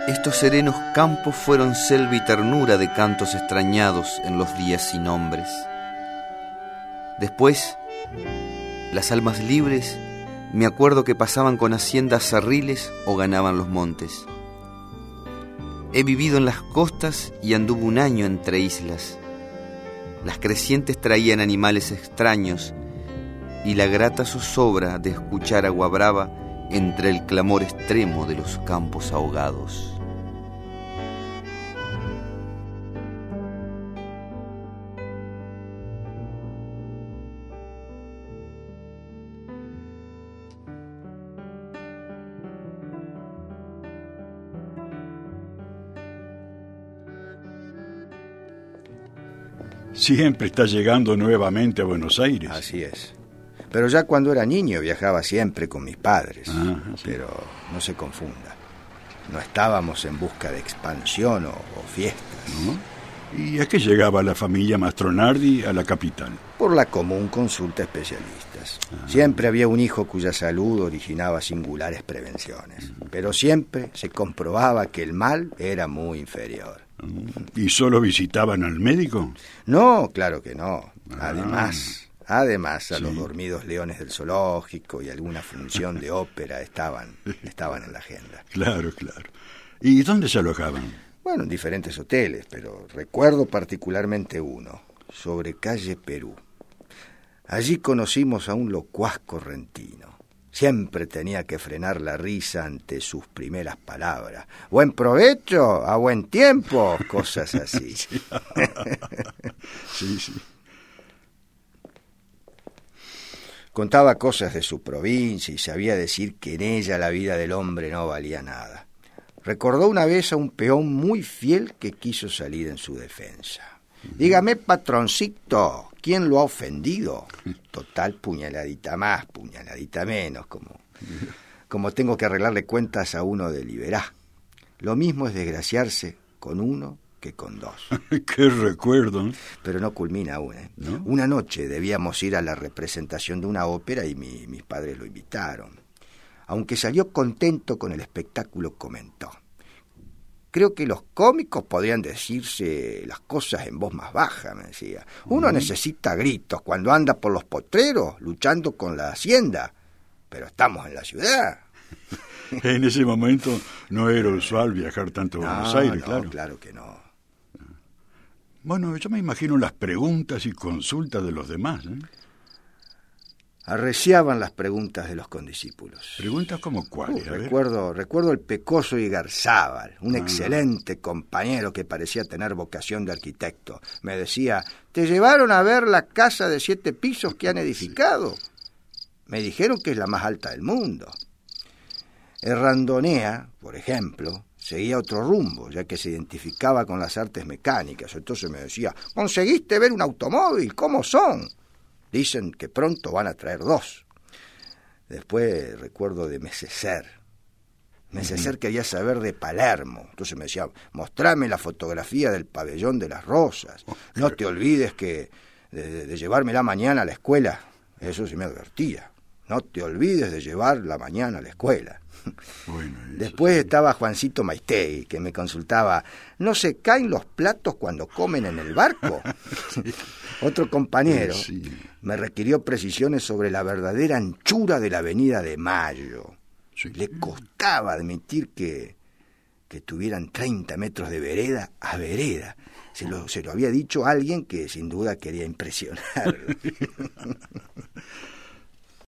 Estos serenos campos fueron selva y ternura de cantos extrañados en los días sin nombres. Después, las almas libres, me acuerdo que pasaban con haciendas zarriles o ganaban los montes. He vivido en las costas y anduve un año entre islas. Las crecientes traían animales extraños y la grata zozobra de escuchar agua brava entre el clamor extremo de los campos ahogados. Siempre está llegando nuevamente a Buenos Aires. Así es. Pero ya cuando era niño viajaba siempre con mis padres. Sí. Pero no se confunda. No estábamos en busca de expansión o fiestas. ¿No? ¿Y a qué llegaba la familia Mastronardi a la capital? Por la común consulta a especialistas. Siempre había un hijo cuya salud originaba singulares prevenciones. Pero siempre se comprobaba que el mal era muy inferior. ¿Y solo visitaban al médico? No, claro que no. Además, a los dormidos leones del zoológico y alguna función de ópera estaban en la agenda. Claro. ¿Y dónde se alojaban? Bueno, en diferentes hoteles, pero recuerdo particularmente uno, sobre calle Perú. Allí conocimos a un locuaz correntino. Siempre tenía que frenar la risa ante sus primeras palabras. ¡Buen provecho! ¡A buen tiempo! Cosas así. Sí. Contaba cosas de su provincia y sabía decir que en ella la vida del hombre no valía nada. Recordó una vez a un peón muy fiel que quiso salir en su defensa. Dígame, patroncito, ¿quién lo ha ofendido? Total, puñaladita más, puñaladita menos, como tengo que arreglarle cuentas a uno de Liberá. Lo mismo es desgraciarse con uno que con dos. ¡Qué recuerdo! Pero no culmina aún, ¿eh? ¿No? Una noche debíamos ir a la representación de una ópera y mis padres lo invitaron. Aunque salió contento con el espectáculo, comentó: creo que los cómicos podrían decirse las cosas en voz más baja, me decía. Uno necesita gritos cuando anda por los potreros luchando con la hacienda, pero estamos en la ciudad. En ese momento no era usual viajar tanto a Buenos Aires, claro. No, claro que no. Bueno, yo me imagino las preguntas y consultas de los demás, ¿eh? Arreciaban las preguntas de los condiscípulos. ¿Preguntas como cuáles? Recuerdo el pecoso Igarzábal, un excelente compañero que parecía tener vocación de arquitecto. Me decía: ¿te llevaron a ver la casa de 7 pisos que han edificado? Sí. Me dijeron que es la más alta del mundo. Errandonea, por ejemplo, seguía otro rumbo, ya que se identificaba con las artes mecánicas. Entonces me decía: ¿conseguiste ver un automóvil? ¿Cómo son? Dicen que pronto van a traer 2. Después recuerdo de Mesecer. Mesecer quería saber de Palermo. Entonces me decía: mostrame la fotografía del pabellón de las rosas. No te olvides que de llevármela mañana a la escuela. Eso sí me advertía. No te olvides de llevarla mañana a la escuela. Bueno, después estaba Juancito Maistegui, que me consultaba: ¿no se caen los platos cuando comen en el barco? Otro compañero me requirió precisiones sobre la verdadera anchura de la avenida de Mayo. Le costaba admitir que tuvieran 30 metros de vereda a vereda. Se lo había dicho alguien que sin duda quería impresionarlo.